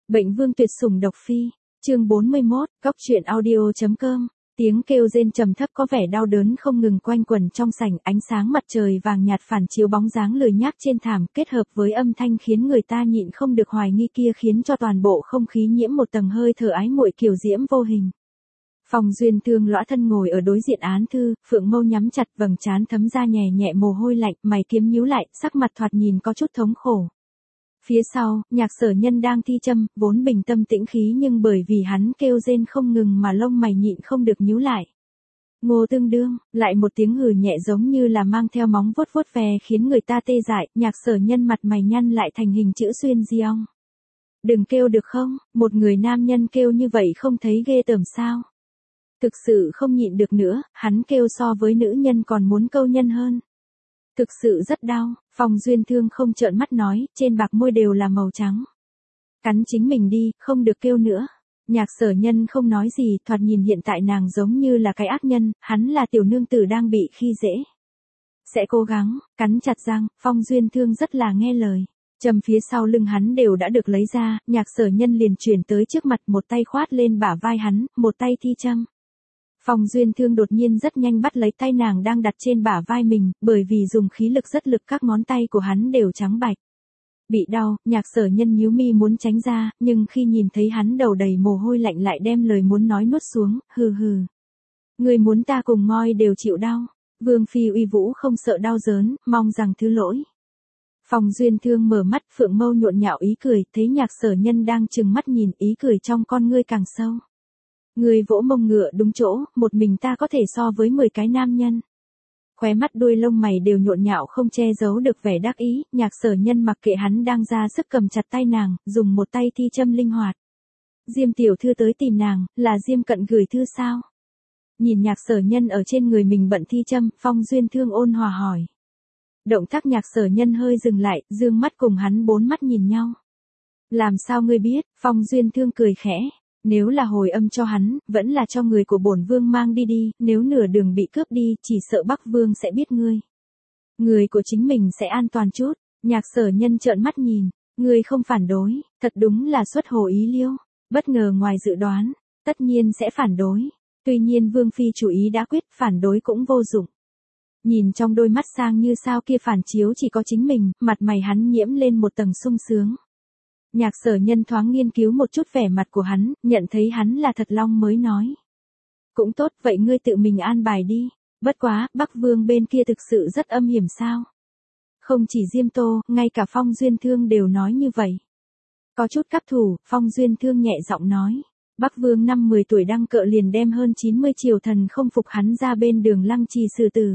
Bệnh vương tuyệt sủng độc phi, chương 41, cóc truyện audio.com. Tiếng kêu rên trầm thấp có vẻ đau đớn không ngừng quanh quẩn trong sảnh, ánh sáng mặt trời vàng nhạt phản chiếu bóng dáng lười nhác trên thảm, kết hợp với âm thanh khiến người ta nhịn không được hoài nghi kia khiến cho toàn bộ không khí nhiễm một tầng hơi thở ái muội kiều diễm vô hình. Phong Duyên Thương lõa thân ngồi ở đối diện án thư, phượng mâu nhắm chặt, vầng trán thấm ra nhẹ nhẹ mồ hôi lạnh, mày kiếm nhíu lại, sắc mặt thoạt nhìn có chút thống khổ. Phía sau, Nhạc Sở Nhân đang thi châm, vốn bình tâm tĩnh khí nhưng bởi vì hắn kêu rên không ngừng mà lông mày nhịn không được nhíu lại. Ngô tương đương, lại một tiếng hừ nhẹ giống như là mang theo móng vuốt vuốt ve khiến người ta tê dại, Nhạc Sở Nhân mặt mày nhăn lại thành hình chữ xuyên diong. Đừng kêu được không, một người nam nhân kêu như vậy không thấy ghê tởm sao? Thực sự không nhịn được nữa, hắn kêu so với nữ nhân còn muốn câu nhân hơn. Thực sự rất đau, Phong Duyên Thương không trợn mắt nói, trên bạc môi đều là màu trắng. Cắn chính mình đi, không được kêu nữa. Nhạc Sở Nhân không nói gì, thoạt nhìn hiện tại nàng giống như là cái ác nhân, hắn là tiểu nương tử đang bị khi dễ. Sẽ cố gắng, cắn chặt răng, Phong Duyên Thương rất là nghe lời. Châm phía sau lưng hắn đều đã được lấy ra, Nhạc Sở Nhân liền chuyển tới trước mặt, một tay khoát lên bả vai hắn, một tay thi châm. Phong Duyên Thương đột nhiên rất nhanh bắt lấy tay nàng đang đặt trên bả vai mình, bởi vì dùng khí lực rất lực các ngón tay của hắn đều trắng bạch. Bị đau, Nhạc Sở Nhân nhíu mi muốn tránh ra, nhưng khi nhìn thấy hắn đầu đầy mồ hôi lạnh lại đem lời muốn nói nuốt xuống, hừ hừ. Người muốn ta cùng moi đều chịu đau, Vương Phi uy vũ không sợ đau đớn, mong rằng thứ lỗi. Phong Duyên Thương mở mắt, phượng mâu nhộn nhạo ý cười, thấy Nhạc Sở Nhân đang trừng mắt nhìn, ý cười trong con ngươi càng sâu. Người vỗ mông ngựa đúng chỗ, một mình ta có thể so với 10 cái nam nhân. Khóe mắt đuôi lông mày đều nhộn nhạo không che giấu được vẻ đắc ý, Nhạc Sở Nhân mặc kệ hắn đang ra sức cầm chặt tay nàng, dùng một tay thi châm linh hoạt. Diêm tiểu thư tới tìm nàng, là Diêm Cận gửi thư sao? Nhìn Nhạc Sở Nhân ở trên người mình bận thi châm, Phong Duyên Thương ôn hòa hỏi. Động tác Nhạc Sở Nhân hơi dừng lại, dương mắt cùng hắn bốn mắt nhìn nhau. Làm sao ngươi biết? Phong Duyên Thương cười khẽ. Nếu là hồi âm cho hắn, vẫn là cho người của bổn vương mang đi đi, nếu nửa đường bị cướp đi, chỉ sợ Bắc Vương sẽ biết ngươi. Người của chính mình sẽ an toàn chút. Nhạc Sở Nhân trợn mắt nhìn, ngươi không phản đối, thật đúng là xuất hồ ý liêu, bất ngờ ngoài dự đoán, tất nhiên sẽ phản đối. Tuy nhiên Vương Phi chủ ý đã quyết, phản đối cũng vô dụng. Nhìn trong đôi mắt sang như sao kia phản chiếu chỉ có chính mình, mặt mày hắn nhiễm lên một tầng sung sướng. Nhạc Sở Nhân thoáng nghiên cứu một chút vẻ mặt của hắn, nhận thấy hắn là thật long mới nói. Cũng tốt, vậy ngươi tự mình an bài đi. Bất quá, Bắc Vương bên kia thực sự rất âm hiểm sao? Không chỉ Diêm Tô, ngay cả Phong Duyên Thương đều nói như vậy. Có chút cáp thủ, Phong Duyên Thương nhẹ giọng nói. Bắc Vương năm 10 tuổi đăng cợ liền đem hơn 90 triều thần không phục hắn ra bên đường Lăng Trì xử tử.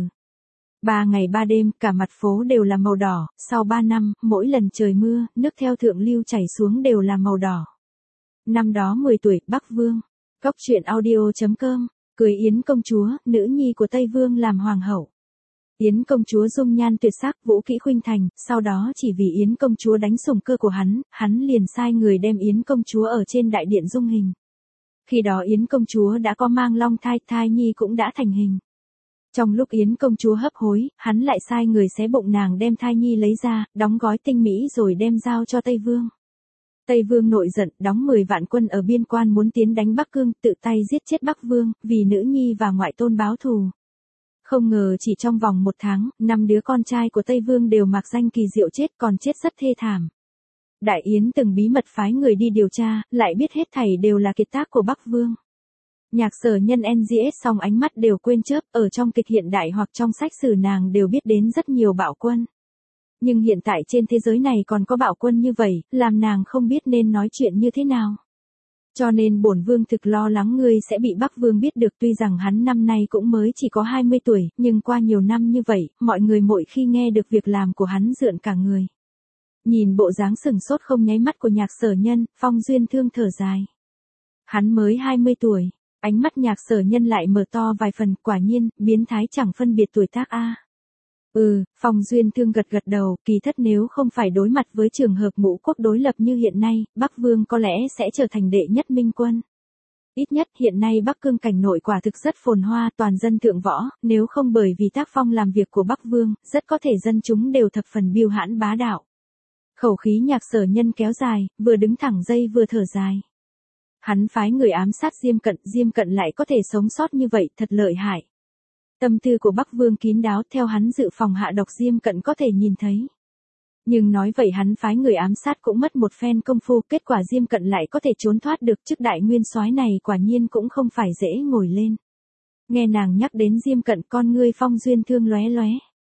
3 ngày 3 đêm, cả mặt phố đều là màu đỏ, sau 3 năm, mỗi lần trời mưa, nước theo thượng lưu chảy xuống đều là màu đỏ. Năm đó 10 tuổi, Bắc Vương. Cóc truyện audio.com, cưới Yến công chúa, nữ nhi của Tây Vương làm hoàng hậu. Yến công chúa dung nhan tuyệt sắc, vũ kỹ khuynh thành, sau đó chỉ vì Yến công chúa đánh sủng cơ của hắn liền sai người đem Yến công chúa ở trên đại điện dung hình. Khi đó Yến công chúa đã có mang long thai, thai nhi cũng đã thành hình. Trong lúc Yến công chúa hấp hối, hắn lại sai người xé bụng nàng đem thai nhi lấy ra, đóng gói tinh mỹ rồi đem giao cho Tây Vương. Tây Vương nổi giận, đóng 10 vạn quân ở biên quan muốn tiến đánh Bắc Cương, tự tay giết chết Bắc Vương, vì nữ nhi và ngoại tôn báo thù. Không ngờ chỉ trong vòng 1 tháng, 5 đứa con trai của Tây Vương đều mạc danh kỳ diệu chết, còn chết rất thê thảm. Đại Yến từng bí mật phái người đi điều tra, lại biết hết thảy đều là kiệt tác của Bắc Vương. Nhạc Sở Nhân NGS xong ánh mắt đều quên chớp, ở trong kịch hiện đại hoặc trong sách sử nàng đều biết đến rất nhiều bạo quân. Nhưng hiện tại trên thế giới này còn có bạo quân như vậy, làm nàng không biết nên nói chuyện như thế nào. Cho nên bổn vương thực lo lắng ngươi sẽ bị Bắc Vương biết được, tuy rằng hắn năm nay cũng mới chỉ có 20 tuổi, nhưng qua nhiều năm như vậy, mọi người mỗi khi nghe được việc làm của hắn rợn cả người. Nhìn bộ dáng sừng sốt không nháy mắt của Nhạc Sở Nhân, Phong Duyên Thương thở dài. Hắn mới 20 tuổi. Ánh mắt Nhạc Sở Nhân lại mở to vài phần, quả nhiên, biến thái chẳng phân biệt tuổi tác a. Phong Duyên Thương gật gật đầu, kỳ thất nếu không phải đối mặt với trường hợp ngũ quốc đối lập như hiện nay, Bắc Vương có lẽ sẽ trở thành đệ nhất minh quân. Ít nhất hiện nay Bắc Cương cảnh nội quả thực rất phồn hoa, toàn dân thượng võ, nếu không bởi vì tác phong làm việc của Bắc Vương, rất có thể dân chúng đều thập phần biêu hãn bá đạo. Khẩu khí Nhạc Sở Nhân kéo dài, vừa đứng thẳng dây vừa thở dài. Hắn phái người ám sát Diêm Cận lại có thể sống sót như vậy, thật lợi hại. Tâm tư của Bắc Vương kín đáo, theo hắn dự phòng hạ độc Diêm Cận có thể nhìn thấy. Nhưng nói vậy hắn phái người ám sát cũng mất một phen công phu, kết quả Diêm Cận lại có thể trốn thoát được, chức đại nguyên soái này quả nhiên cũng không phải dễ ngồi lên. Nghe nàng nhắc đến Diêm Cận, con ngươi Phong Duyên Thương lóe lóe.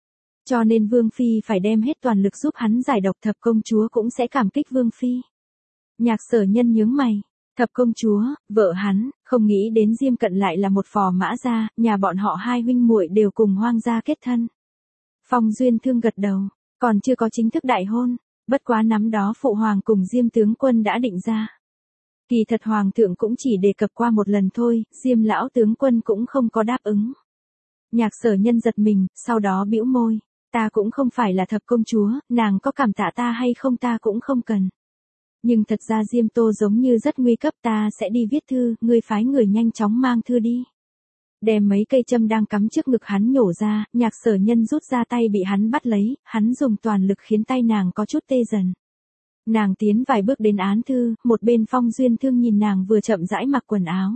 Cho nên Vương Phi phải đem hết toàn lực giúp hắn giải độc, Thập công chúa cũng sẽ cảm kích Vương Phi. Nhạc Sở Nhân nhướng mày. Thập công chúa, vợ hắn, không nghĩ đến Diêm Cận lại là một phò mã gia, nhà bọn họ hai huynh muội đều cùng hoang gia kết thân. Phong Duyên Thương gật đầu, còn chưa có chính thức đại hôn, bất quá năm đó phụ hoàng cùng Diêm tướng quân đã định ra. Kỳ thật hoàng thượng cũng chỉ đề cập qua một lần thôi, Diêm lão tướng quân cũng không có đáp ứng. Nhạc Sở Nhân giật mình, sau đó bĩu môi, ta cũng không phải là thập công chúa, nàng có cảm tạ ta hay không ta cũng không cần. Nhưng thật ra Diêm Tô giống như rất nguy cấp, ta sẽ đi viết thư, ngươi phái người nhanh chóng mang thư đi. Đem mấy cây châm đang cắm trước ngực hắn nhổ ra, Nhạc Sở Nhân rút ra tay bị hắn bắt lấy, hắn dùng toàn lực khiến tay nàng có chút tê dần. Nàng tiến vài bước đến án thư, một bên Phong Duyên Thương nhìn nàng vừa chậm rãi mặc quần áo.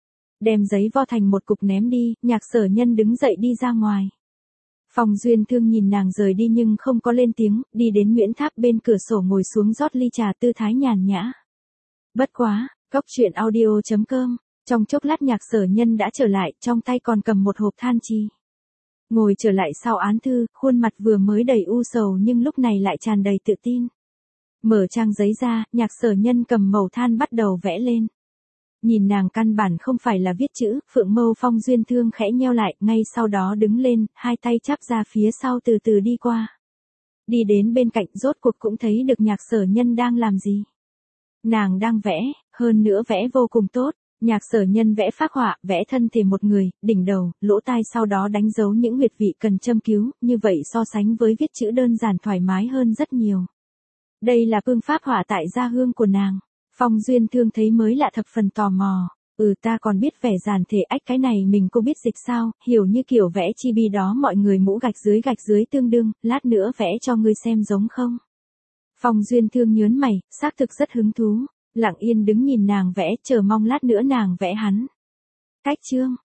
Đem giấy vo thành một cục ném đi, Nhạc Sở Nhân đứng dậy đi ra ngoài. Phong Duyên Thương nhìn nàng rời đi nhưng không có lên tiếng, đi đến Nguyễn Tháp bên cửa sổ ngồi xuống rót ly trà, tư thái nhàn nhã. Bất quá, Góc Chuyện Audio.com, trong chốc lát Nhạc Sở Nhân đã trở lại, trong tay còn cầm một hộp than trì. Ngồi trở lại sau án thư, khuôn mặt vừa mới đầy u sầu nhưng lúc này lại tràn đầy tự tin. Mở trang giấy ra, Nhạc Sở Nhân cầm màu than bắt đầu vẽ lên. Nhìn nàng căn bản không phải là viết chữ, phượng mâu Phong Duyên Thương khẽ nheo lại, ngay sau đó đứng lên, hai tay chắp ra phía sau từ từ đi qua. Đi đến bên cạnh, rốt cuộc cũng thấy được Nhạc Sở Nhân đang làm gì. Nàng đang vẽ, hơn nữa vẽ vô cùng tốt. Nhạc Sở Nhân vẽ phác họa, vẽ thân thể một người, đỉnh đầu, lỗ tai, sau đó đánh dấu những huyệt vị cần châm cứu, như vậy so sánh với viết chữ đơn giản thoải mái hơn rất nhiều. Đây là phương pháp họa tại gia hương của nàng. Phong Duyên Thương thấy mới lạ thập phần tò mò. Ta còn biết vẽ giản thể, ách cái này mình cô biết dịch sao, hiểu như kiểu vẽ chibi đó mọi người mũ gạch dưới tương đương, lát nữa vẽ cho ngươi xem giống không. Phong Duyên Thương nhớn mày, xác thực rất hứng thú, lặng yên đứng nhìn nàng vẽ, chờ mong lát nữa nàng vẽ hắn. Cách chương.